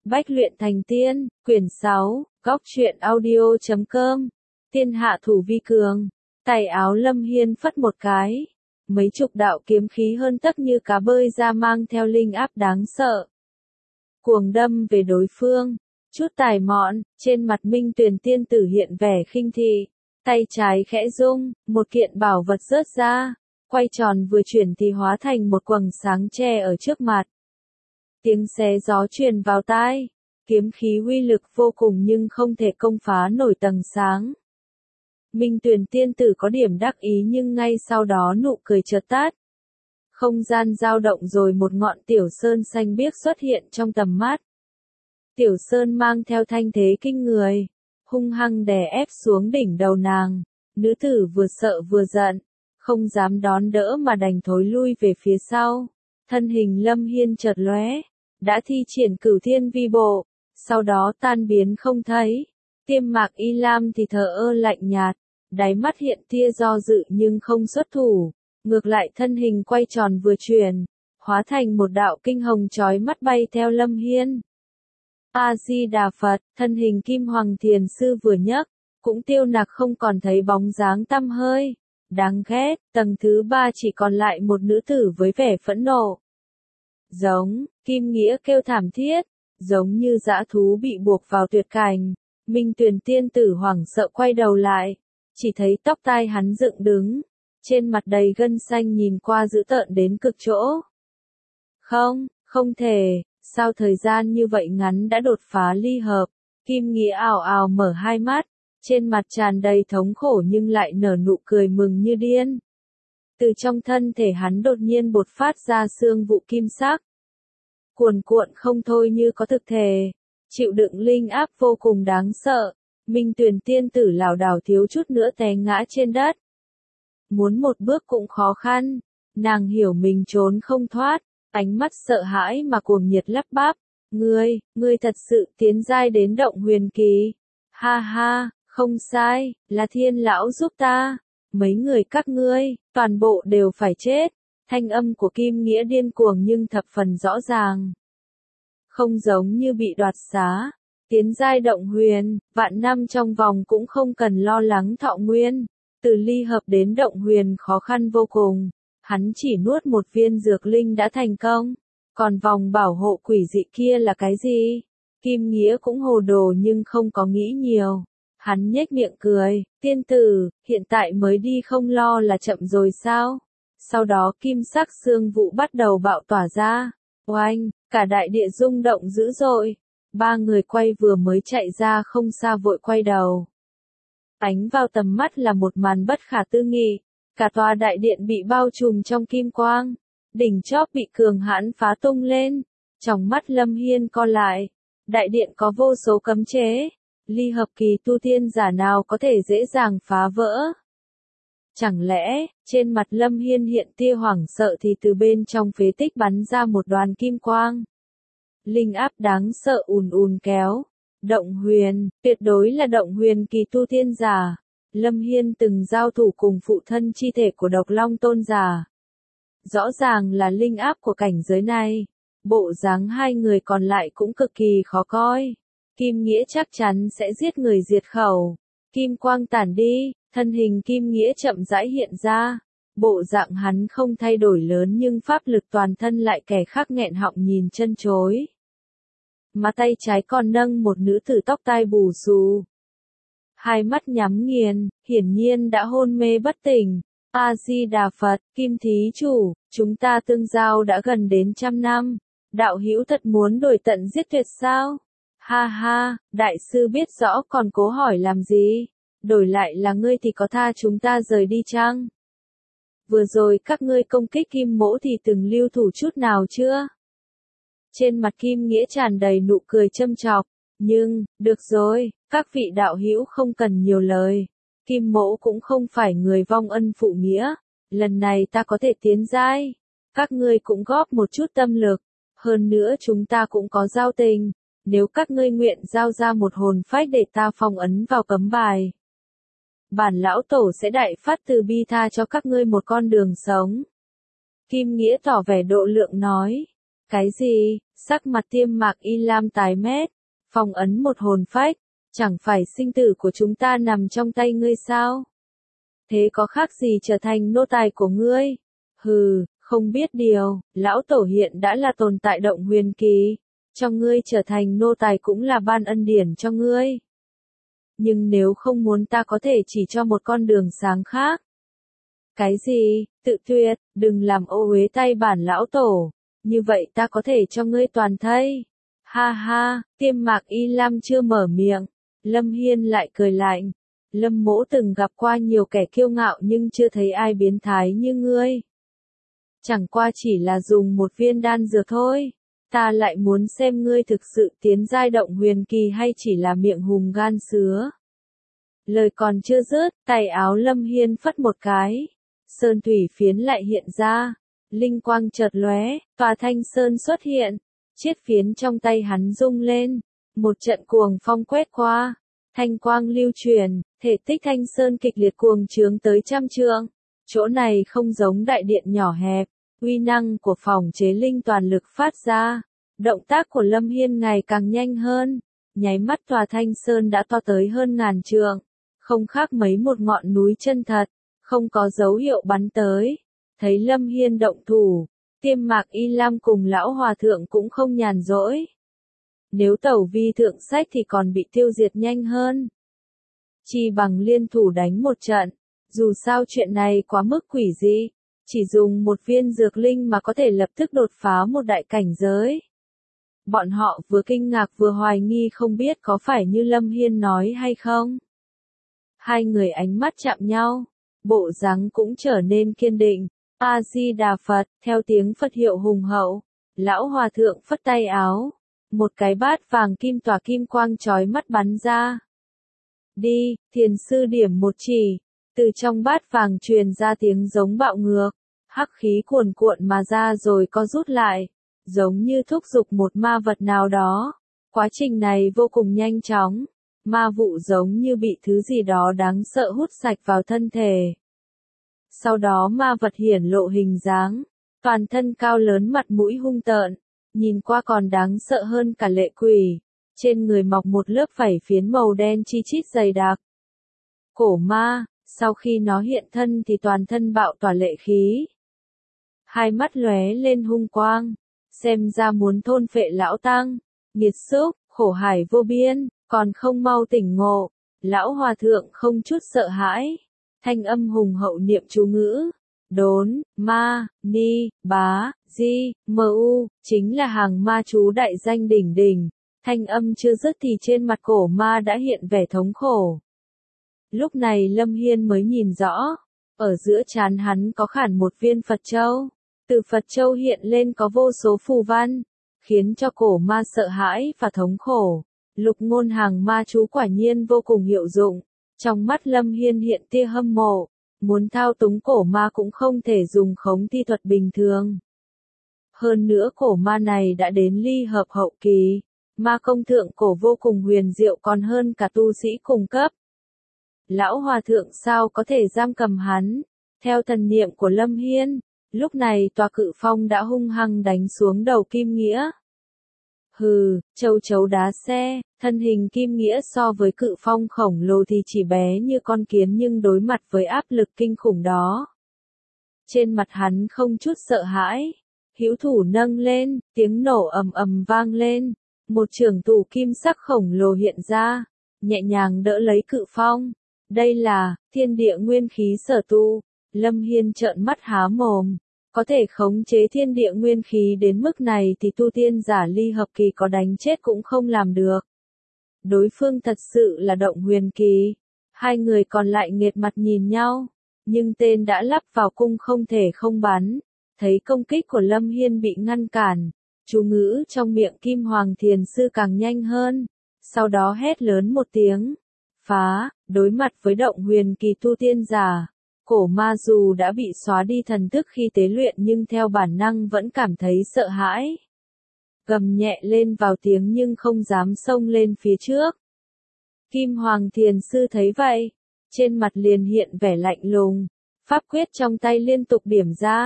Bách luyện thành tiên, quyển 6, góc truyện audio.com, thiên hạ thủ vi cường, tay áo Lâm Hiên phất một cái. Mấy chục đạo kiếm khí hơn tấc như cá bơi ra mang theo linh áp đáng sợ. Cuồng đâm về đối phương, chút tài mọn, trên mặt Minh Tuyền tiên tử hiện vẻ khinh thị, tay trái khẽ rung, một kiện bảo vật rớt ra, quay tròn vừa chuyển thì hóa thành một quầng sáng che ở trước mặt. Tiếng xé gió truyền vào tai, kiếm khí uy lực vô cùng nhưng không thể công phá nổi tầng sáng. Minh Tuyền tiên tử có điểm đắc ý nhưng ngay sau đó nụ cười chợt tắt. Không gian dao động rồi một ngọn tiểu sơn xanh biếc xuất hiện trong tầm mắt. Tiểu sơn mang theo thanh thế kinh người, hung hăng đè ép xuống đỉnh đầu nàng. Nữ tử vừa sợ vừa giận, không dám đón đỡ mà đành thối lui về phía sau. Thân hình Lâm Hiên chợt lóe, đã thi triển Cửu Thiên Vi Bộ, sau đó tan biến không thấy. Tiêm Mạc Y Lam thì thờ ơ lạnh nhạt, đáy mắt hiện tia do dự nhưng không xuất thủ, ngược lại thân hình quay tròn vừa chuyển, hóa thành một đạo kinh hồng chói mắt bay theo Lâm Hiên. A-di-đà Phật, thân hình Kim Hoàng Thiền Sư vừa nhấc, cũng tiêu nặc không còn thấy bóng dáng tăm hơi. Đáng ghét, tầng thứ 3 chỉ còn lại một nữ tử với vẻ phẫn nộ. Giống, Kim Nghĩa kêu thảm thiết, giống như dã thú bị buộc vào tuyệt cảnh. Minh Tuyền tiên tử hoảng sợ quay đầu lại, chỉ thấy tóc tai hắn dựng đứng, trên mặt đầy gân xanh nhìn qua dữ tợn đến cực chỗ. Không thể, sao thời gian như vậy ngắn đã đột phá ly hợp. Kim Nghĩa ào ào mở hai mắt, trên mặt tràn đầy thống khổ nhưng lại nở nụ cười mừng như điên. Từ trong thân thể hắn đột nhiên bột phát ra xương vụ kim sắc, cuồn cuộn không thôi như có thực thể, chịu đựng linh áp vô cùng đáng sợ. Minh Tuyền tiên tử lảo đảo thiếu chút nữa té ngã trên đất. Muốn một bước cũng khó khăn, nàng hiểu mình trốn không thoát, ánh mắt sợ hãi mà cuồng nhiệt lắp bắp. Ngươi thật sự tiến giai đến động huyền kỳ. Ha ha, không sai, là Thiên lão giúp ta. Mấy người các ngươi, toàn bộ đều phải chết. Thanh âm của Kim Nghĩa điên cuồng nhưng thập phần rõ ràng. Không giống như bị đoạt xá. Tiến giai động huyền, vạn năm trong vòng cũng không cần lo lắng thọ nguyên. Từ ly hợp đến động huyền khó khăn vô cùng. Hắn chỉ nuốt một viên dược linh đã thành công. Còn vòng bảo hộ quỷ dị kia là cái gì? Kim Nghĩa cũng hồ đồ nhưng không có nghĩ nhiều. Hắn nhếch miệng cười, tiên tử, hiện tại mới đi không lo là chậm rồi sao? Sau đó kim sắc xương vụ bắt đầu bạo tỏa ra. Oanh, cả đại địa rung động dữ dội. Ba người quay vừa mới chạy ra không xa vội quay đầu. Ánh vào tầm mắt là một màn bất khả tư nghị. Cả tòa đại điện bị bao trùm trong kim quang. Đỉnh chóp bị cường hãn phá tung lên. Trong mắt Lâm Hiên co lại. Đại điện có vô số cấm chế. Ly hợp kỳ tu tiên giả nào có thể dễ dàng phá vỡ. Chẳng lẽ, trên mặt Lâm Hiên hiện tia hoảng sợ thì từ bên trong phế tích bắn ra một đoàn kim quang. Linh áp đáng sợ ùn ùn kéo. Động huyền, tuyệt đối là động huyền kỳ tu tiên giả. Lâm Hiên từng giao thủ cùng phụ thân chi thể của Độc Long tôn giả. Rõ ràng là linh áp của cảnh giới này. Bộ dáng hai người còn lại cũng cực kỳ khó coi. Kim Nghĩa chắc chắn sẽ giết người diệt khẩu. Kim quang tản đi, thân hình Kim Nghĩa chậm rãi hiện ra. Bộ dạng hắn không thay đổi lớn nhưng pháp lực toàn thân lại kẻ khác nghẹn họng nhìn chân chối. Mà tay trái còn nâng một nữ tử tóc tai bù xù. Hai mắt nhắm nghiền, hiển nhiên đã hôn mê bất tỉnh. A-di-đà Phật, Kim thí chủ, chúng ta tương giao đã gần đến 100 năm. Đạo hữu thật muốn đổi tận giết tuyệt sao? Ha ha, đại sư biết rõ còn cố hỏi làm gì? Đổi lại là ngươi thì có tha chúng ta rời đi chăng? Vừa rồi các ngươi công kích Kim Mỗ thì từng lưu thủ chút nào chưa? Trên mặt Kim Nghĩa tràn đầy nụ cười châm chọc. Nhưng, được rồi, các vị đạo hữu không cần nhiều lời. Kim Mỗ cũng không phải người vong ân phụ nghĩa. Lần này ta có thể tiến giai. Các ngươi cũng góp một chút tâm lực. Hơn nữa chúng ta cũng có giao tình. Nếu các ngươi nguyện giao ra một hồn phách để ta phong ấn vào cấm bài. Bản lão tổ sẽ đại phát từ bi tha cho các ngươi một con đường sống. Kim Nghĩa tỏ vẻ độ lượng nói. Cái gì? Sắc mặt Tiêm Mạc Y Lam tái mét, phong ấn một hồn phách, chẳng phải sinh tử của chúng ta nằm trong tay ngươi sao? Thế có khác gì trở thành nô tài của ngươi? Hừ, không biết điều, lão tổ hiện đã là tồn tại động huyền kỳ, cho ngươi trở thành nô tài cũng là ban ân điển cho ngươi. Nhưng nếu không muốn ta có thể chỉ cho một con đường sáng khác. Cái gì? Tự tuyệt, đừng làm ô uế tay bản lão tổ, như vậy ta có thể cho ngươi toàn thây. Ha ha, Tiêm Mạc Y Lam chưa mở miệng, Lâm Hiên lại cười lạnh. Lâm Mỗ từng gặp qua nhiều kẻ kiêu ngạo nhưng chưa thấy ai biến thái như ngươi. Chẳng qua chỉ là dùng một viên đan dược thôi. Ta lại muốn xem ngươi thực sự tiến giai động huyền kỳ hay chỉ là miệng hùm gan sứa. Lời còn chưa dứt, tay áo Lâm Hiên phất một cái. Sơn thủy phiến lại hiện ra. Linh quang chợt lóe, tòa thanh sơn xuất hiện. Chiếc phiến trong tay hắn rung lên. Một trận cuồng phong quét qua. Thanh quang lưu truyền, thể tích thanh sơn kịch liệt cuồng trướng tới 100 trượng. Chỗ này không giống đại điện nhỏ hẹp. Uy năng của phòng chế linh toàn lực phát ra. Động tác của Lâm Hiên ngày càng nhanh hơn. Nháy mắt tòa thanh sơn đã to tới hơn 1000 trượng. Không khác mấy một ngọn núi chân thật. Không có dấu hiệu bắn tới. Thấy Lâm Hiên động thủ. Tiêm Mạc Y Lam cùng lão hòa thượng cũng không nhàn rỗi. Nếu tẩu vi thượng sách thì còn bị tiêu diệt nhanh hơn. Chi bằng liên thủ đánh một trận. Dù sao chuyện này quá mức quỷ dị. Chỉ dùng một viên dược linh mà có thể lập tức đột phá một đại cảnh giới. Bọn họ vừa kinh ngạc vừa hoài nghi không biết có phải như Lâm Hiên nói hay không. Hai người ánh mắt chạm nhau. Bộ dáng cũng trở nên kiên định. A-di-đà Phật, theo tiếng Phật hiệu hùng hậu. Lão hòa thượng phất tay áo. Một cái bát vàng kim tỏa kim quang chói mắt bắn ra. Đi, thiền sư điểm một chỉ. Từ trong bát vàng truyền ra tiếng giống bạo ngược. Hắc khí cuồn cuộn mà ra rồi co rút lại. Giống như thúc giục một ma vật nào đó. Quá trình này vô cùng nhanh chóng. Ma vụ giống như bị thứ gì đó đáng sợ hút sạch vào thân thể. Sau đó ma vật hiển lộ hình dáng. Toàn thân cao lớn mặt mũi hung tợn. Nhìn qua còn đáng sợ hơn cả lệ quỷ. Trên người mọc một lớp vảy phiến màu đen chi chít dày đặc. Cổ ma, sau khi nó hiện thân thì toàn thân bạo tỏa lệ khí. Hai mắt lóe lên hung quang. Xem ra muốn thôn phệ lão tăng. Nghiệt xúc, khổ hải vô biên, còn không mau tỉnh ngộ. Lão hòa thượng không chút sợ hãi. Thanh âm hùng hậu niệm chú ngữ. Đốn, ma, ni, bá, di, mơ u, chính là hàng ma chú đại danh đỉnh đỉnh. Thanh âm chưa dứt thì trên mặt cổ ma đã hiện vẻ thống khổ. Lúc này Lâm Hiên mới nhìn rõ. Ở giữa trán hắn có khảm một viên Phật Châu. Từ Phật Châu hiện lên có vô số phù văn. Khiến cho cổ ma sợ hãi và thống khổ. Lục ngôn hàng ma chú quả nhiên vô cùng hiệu dụng. Trong mắt Lâm Hiên hiện tia hâm mộ. Muốn thao túng cổ ma cũng không thể dùng khống thi thuật bình thường. Hơn nữa cổ ma này đã đến ly hợp hậu kỳ. Ma công thượng cổ vô cùng huyền diệu còn hơn cả tu sĩ cùng cấp. Lão hòa thượng sao có thể giam cầm hắn? Theo thần niệm của Lâm Hiên, lúc này tòa cự phong đã hung hăng đánh xuống đầu Kim Nghĩa. Hừ, châu chấu đá xe, thân hình Kim Nghĩa so với cự phong khổng lồ thì chỉ bé như con kiến nhưng đối mặt với áp lực kinh khủng đó. Trên mặt hắn không chút sợ hãi, hữu thủ nâng lên, tiếng nổ ầm ầm vang lên, một trường tù kim sắc khổng lồ hiện ra, nhẹ nhàng đỡ lấy cự phong. Đây là thiên địa nguyên khí sở tu. Lâm Hiên trợn mắt há mồm. Có thể khống chế thiên địa nguyên khí đến mức này thì tu tiên giả ly hợp kỳ có đánh chết cũng không làm được. Đối phương thật sự là động huyền kỳ. Hai người còn lại nghệt mặt nhìn nhau. Nhưng tên đã lắp vào cung không thể không bắn. Thấy công kích của Lâm Hiên bị ngăn cản. Chú ngữ trong miệng Kim Hoàng Thiền Sư càng nhanh hơn. Sau đó hét lớn một tiếng. Phá, đối mặt với động huyền kỳ tu tiên giả. Cổ ma dù đã bị xóa đi thần thức khi tế luyện nhưng theo bản năng vẫn cảm thấy sợ hãi. Gầm nhẹ lên vào tiếng nhưng không dám xông lên phía trước. Kim Hoàng Thiền Sư thấy vậy. Trên mặt liền hiện vẻ lạnh lùng. Pháp quyết trong tay liên tục điểm ra.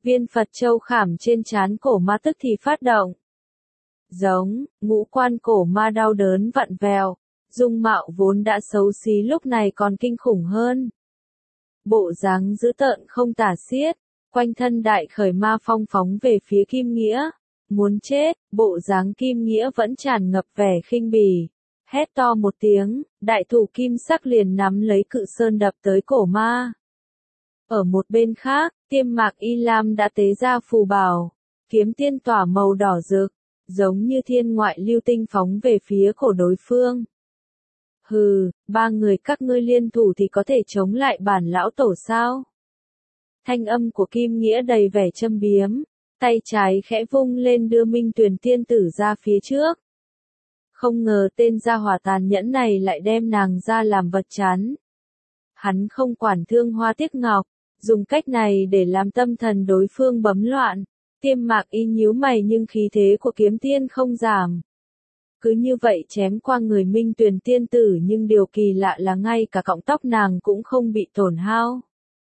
Viên Phật châu khảm trên trán cổ ma tức thì phát động. Giống, ngũ quan cổ ma đau đớn vặn vẹo, dung mạo vốn đã xấu xí lúc này còn kinh khủng hơn. Bộ dáng dữ tợn không tả xiết, quanh thân đại khởi ma phong phóng về phía Kim Nghĩa. Muốn chết, bộ dáng Kim Nghĩa vẫn tràn ngập vẻ khinh bỉ. Hét to một tiếng, đại thủ kim sắc liền nắm lấy cự sơn đập tới cổ ma. Ở một bên khác, Tiêm Mạc Y Lam đã tế ra phù bảo, kiếm tiên tỏa màu đỏ rực, giống như thiên ngoại lưu tinh phóng về phía cổ đối phương. Hừ, ba người các ngươi liên thủ thì có thể chống lại bản lão tổ sao? Thanh âm của Kim Nghĩa đầy vẻ châm biếm, tay trái khẽ vung lên đưa Minh Tuyền tiên tử ra phía trước. Không ngờ tên gia hỏa tàn nhẫn này lại đem nàng ra làm vật chắn. Hắn không quản thương hoa tiếc ngọc, dùng cách này để làm tâm thần đối phương bấm loạn. Tiêm Mạc Y nhíu mày nhưng khí thế của kiếm tiên không giảm. Cứ như vậy chém qua người Minh Tuyền tiên tử nhưng điều kỳ lạ là ngay cả cọng tóc nàng cũng không bị tổn hao.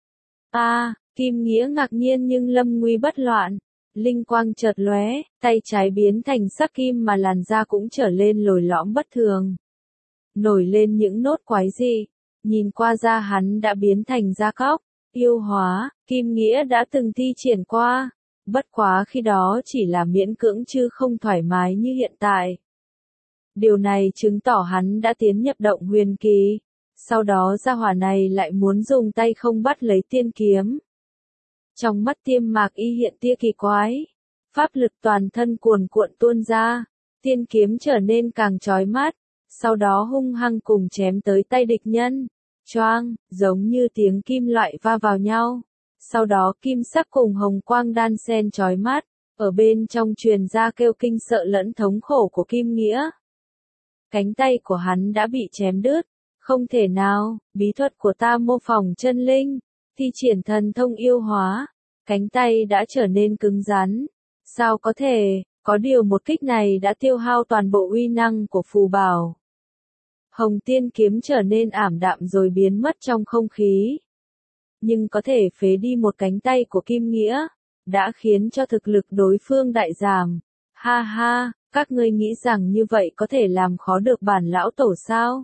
Kim Nghĩa ngạc nhiên nhưng lâm nguy bất loạn. Linh quang chợt lóe, tay trái biến thành sắc kim mà làn da cũng trở lên lồi lõm bất thường. Nổi lên những nốt quái dị, nhìn qua da hắn đã biến thành da cóc, yêu hóa, Kim Nghĩa đã từng thi triển qua. Bất quá khi đó chỉ là miễn cưỡng chứ không thoải mái như hiện tại. Điều này chứng tỏ hắn đã tiến nhập động huyền kỳ. Sau đó gia hỏa này lại muốn dùng tay không bắt lấy tiên kiếm. Trong mắt Tiêm Mạc Y hiện tia kỳ quái. Pháp lực toàn thân cuồn cuộn tuôn ra. Tiên kiếm trở nên càng chói mắt. Sau đó hung hăng cùng chém tới tay địch nhân. Choang, giống như tiếng kim loại va vào nhau. Sau đó kim sắc cùng hồng quang đan xen chói mắt. Ở bên trong truyền ra kêu kinh sợ lẫn thống khổ của Kim Nghĩa. Cánh tay của hắn đã bị chém đứt. Không thể nào, bí thuật của ta mô phỏng chân linh, thi triển thần thông yêu hóa, cánh tay đã trở nên cứng rắn. Sao có thể, có điều một kích này đã tiêu hao toàn bộ uy năng của phù bảo. Hồng tiên kiếm trở nên ảm đạm rồi biến mất trong không khí. Nhưng có thể phế đi một cánh tay của Kim Nghĩa, đã khiến cho thực lực đối phương đại giảm. Ha ha, các ngươi nghĩ rằng như vậy có thể làm khó được bản lão tổ sao?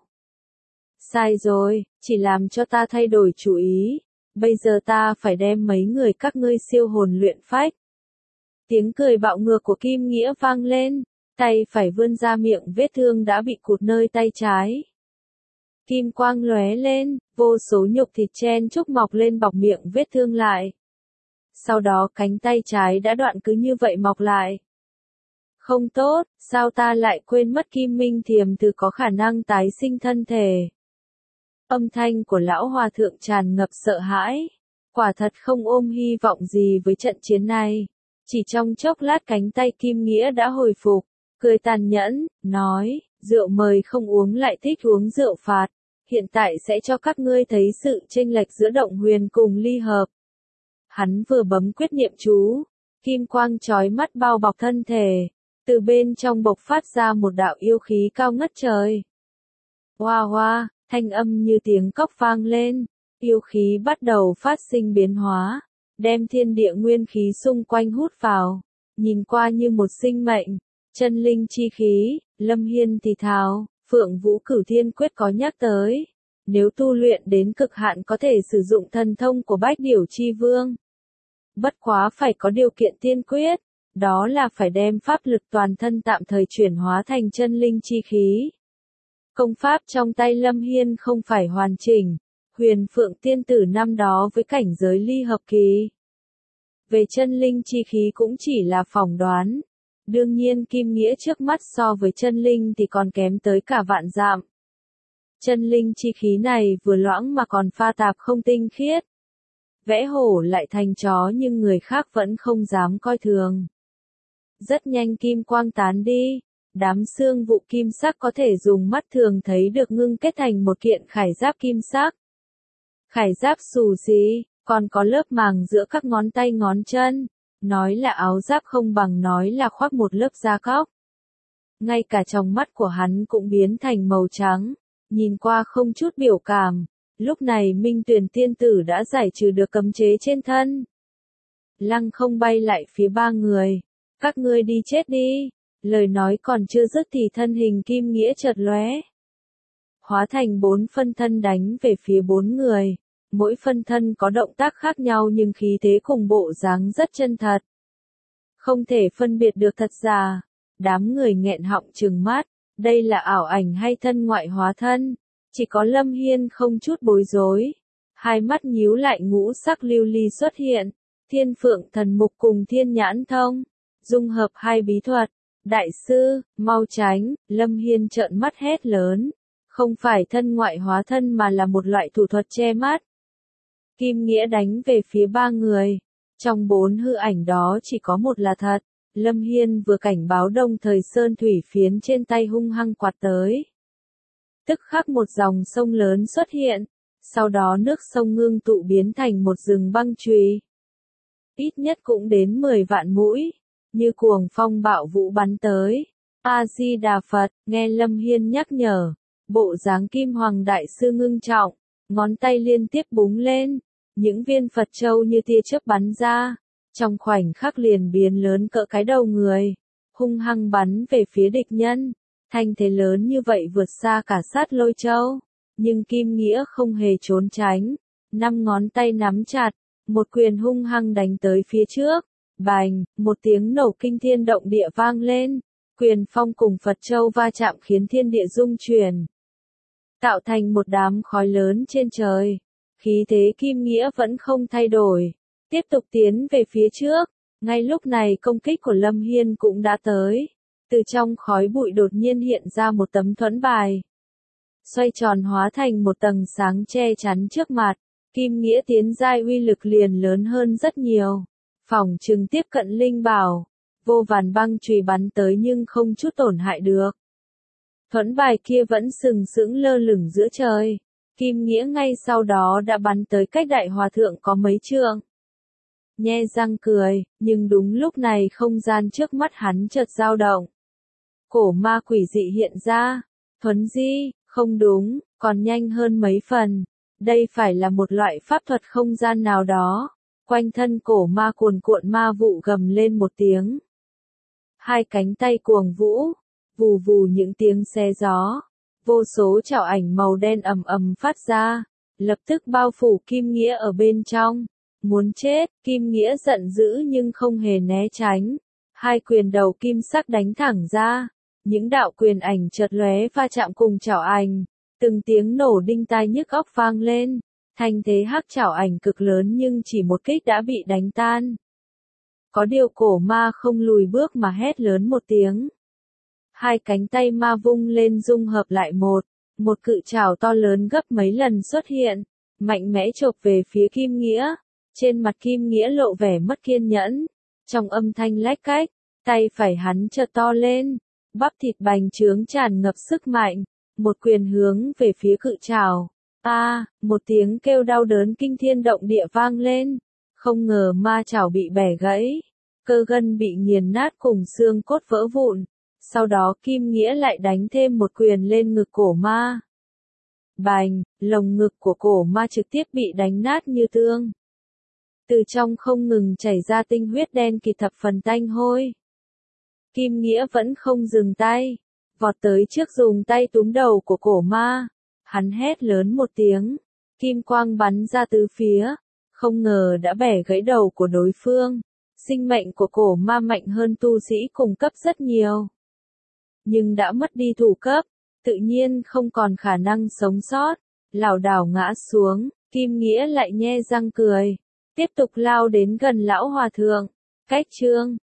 Sai rồi, chỉ làm cho ta thay đổi chủ ý. Bây giờ ta phải đem mấy người các ngươi siêu hồn luyện phách. Tiếng cười bạo ngược của Kim Nghĩa vang lên, tay phải vươn ra miệng vết thương đã bị cụt nơi tay trái. Kim quang lóe lên, vô số nhục thịt chen chúc mọc lên bọc miệng vết thương lại. Sau đó cánh tay trái đã đoạn cứ như vậy mọc lại. Không tốt, sao ta lại quên mất Kim Minh Thiềm Thử có khả năng tái sinh thân thể. Âm thanh của lão hòa thượng tràn ngập sợ hãi. Quả thật không ôm hy vọng gì với trận chiến này. Chỉ trong chốc lát cánh tay Kim Nghĩa đã hồi phục, cười tàn nhẫn, nói, rượu mời không uống lại thích uống rượu phạt. Hiện tại sẽ cho các ngươi thấy sự chênh lệch giữa động huyền cùng ly hợp. Hắn vừa bấm quyết niệm chú, kim quang chói mắt bao bọc thân thể. Từ bên trong bộc phát ra một đạo yêu khí cao ngất trời. Hoa hoa, thanh âm như tiếng cóc vang lên, yêu khí bắt đầu phát sinh biến hóa, đem thiên địa nguyên khí xung quanh hút vào, nhìn qua như một sinh mệnh, chân linh chi khí. Lâm Hiên thì thào, Phượng Vũ Cửu Thiên Quyết có nhắc tới, nếu tu luyện đến cực hạn có thể sử dụng thần thông của Bách Điểu Chi Vương. Bất quá phải có điều kiện tiên quyết, đó là phải đem pháp lực toàn thân tạm thời chuyển hóa thành chân linh chi khí. Công pháp trong tay Lâm Hiên không phải hoàn chỉnh, Huyền Phượng tiên tử năm đó với cảnh giới ly hợp kỳ. Về chân linh chi khí cũng chỉ là phỏng đoán. Đương nhiên Kim Nghĩa trước mắt so với chân linh thì còn kém tới cả vạn dặm. Chân linh chi khí này vừa loãng mà còn pha tạp không tinh khiết. Vẽ hổ lại thành chó nhưng người khác vẫn không dám coi thường. Rất nhanh kim quang tán đi, đám xương vụ kim sắc có thể dùng mắt thường thấy được ngưng kết thành một kiện khải giáp kim sắc. Khải giáp xù xì, còn có lớp màng giữa các ngón tay ngón chân, nói là áo giáp không bằng nói là khoác một lớp da cóc. Ngay cả trong mắt của hắn cũng biến thành màu trắng, nhìn qua không chút biểu cảm. Lúc này Minh Tuyền tiên tử đã giải trừ được cấm chế trên thân. lăng không bay lại phía ba người. Các ngươi đi chết đi. Lời nói còn chưa dứt thì thân hình Kim Nghĩa chợt lóe, hóa thành 4 phân thân đánh về phía 4 người. Mỗi phân thân có động tác khác nhau nhưng khí thế cùng bộ dáng rất chân thật. Không thể phân biệt được thật giả. Đám người nghẹn họng trừng mắt, đây là ảo ảnh hay thân ngoại hóa thân? Chỉ có Lâm Hiên không chút bối rối. Hai mắt nhíu lại, ngũ sắc lưu ly xuất hiện. Thiên Phượng Thần Mục cùng Thiên Nhãn Thông, dung hợp hai bí thuật. Đại sư, mau tránh, Lâm Hiên trợn mắt hét lớn. Không phải thân ngoại hóa thân mà là một loại thủ thuật che mắt. Kim Nghĩa đánh về phía ba người. Trong 4 hư ảnh đó chỉ có một là thật. Lâm Hiên vừa cảnh báo đồng thời sơn thủy phiến trên tay hung hăng quạt tới. Tức khắc một dòng sông lớn xuất hiện. Sau đó nước sông ngưng tụ biến thành một rừng băng chùy. Ít nhất cũng đến 10 vạn mũi. Như cuồng phong bạo vũ bắn tới. A-di-đà Phật, nghe Lâm Hiên nhắc nhở. Bộ dáng Kim Hoàng Đại Sư ngưng trọng. Ngón tay liên tiếp búng lên. Những viên Phật châu như tia chớp bắn ra. Trong khoảnh khắc liền biến lớn cỡ cái đầu người. Hung hăng bắn về phía địch nhân. Thanh thế lớn như vậy vượt xa cả sát lôi châu. Nhưng Kim Nghĩa không hề trốn tránh. 5 ngón tay nắm chặt. Một quyền hung hăng đánh tới phía trước. Bành, một tiếng nổ kinh thiên động địa vang lên. Quyền phong cùng Phật châu va chạm khiến thiên địa rung chuyển. Tạo thành một đám khói lớn trên trời. Khí thế Kim Nghĩa vẫn không thay đổi. Tiếp tục tiến về phía trước. Ngay lúc này công kích của Lâm Hiên cũng đã tới. Từ trong khói bụi đột nhiên hiện ra một tấm thuẫn bài. Xoay tròn hóa thành một tầng sáng che chắn trước mặt. Kim Nghĩa tiến giai uy lực liền lớn hơn rất nhiều. Phỏng chừng tiếp cận linh bảo. Vô vàn băng chùy bắn tới nhưng không chút tổn hại được. Thuẫn bài kia vẫn sừng sững lơ lửng giữa trời. Kim Nghĩa ngay sau đó đã bắn tới cách Đại Hòa Thượng có mấy trượng. Nhe răng cười, nhưng đúng lúc này không gian trước mắt hắn chợt dao động. Cổ ma quỷ dị hiện ra. Thuấn di, không đúng, còn nhanh hơn mấy phần. Đây phải là một loại pháp thuật không gian nào đó. Quanh thân cổ ma cuồn cuộn ma vụ gầm lên một tiếng. Hai cánh tay cuồng vũ, vù vù những tiếng xé gió. Vô số chảo ảnh màu đen ầm ầm phát ra, lập tức bao phủ Kim Nghĩa ở bên trong. Muốn chết, Kim Nghĩa giận dữ nhưng không hề né tránh. Hai quyền đầu kim sắc đánh thẳng ra. Những đạo quyền ảnh chợt lóe va chạm cùng chảo ảnh. Từng tiếng nổ đinh tai nhức óc vang lên. Thanh thế hắc chảo ảnh cực lớn nhưng chỉ một kích đã bị đánh tan. Có điều cổ ma không lùi bước mà hét lớn một tiếng. Hai cánh tay ma vung lên dung hợp lại một cự trảo to lớn gấp mấy lần xuất hiện, mạnh mẽ chộp về phía Kim Nghĩa. Trên mặt Kim Nghĩa lộ vẻ mất kiên nhẫn. Trong âm thanh lách cách, tay phải hắn chợt to lên, bắp thịt bành trướng tràn ngập sức mạnh, một quyền hướng về phía cự trảo. Một tiếng kêu đau đớn kinh thiên động địa vang lên. Không ngờ ma trảo bị bẻ gãy, cơ gân bị nghiền nát cùng xương cốt vỡ vụn. Sau đó Kim Nghĩa lại đánh thêm một quyền lên ngực cổ ma. Bành, lồng ngực của cổ ma trực tiếp bị đánh nát như tương. Từ trong không ngừng chảy ra tinh huyết đen kịt thập phần tanh hôi. Kim Nghĩa vẫn không dừng tay, vọt tới trước dùng tay túm đầu của cổ ma. Hắn hét lớn một tiếng, kim quang bắn ra tứ phía, không ngờ đã bẻ gãy đầu của đối phương. Sinh mệnh của cổ ma mạnh hơn tu sĩ cùng cấp rất nhiều. Nhưng đã mất đi thủ cấp, tự nhiên không còn khả năng sống sót, lảo đảo ngã xuống. Kim Nghĩa lại nhe răng cười, tiếp tục lao đến gần lão hòa thượng. Cách chương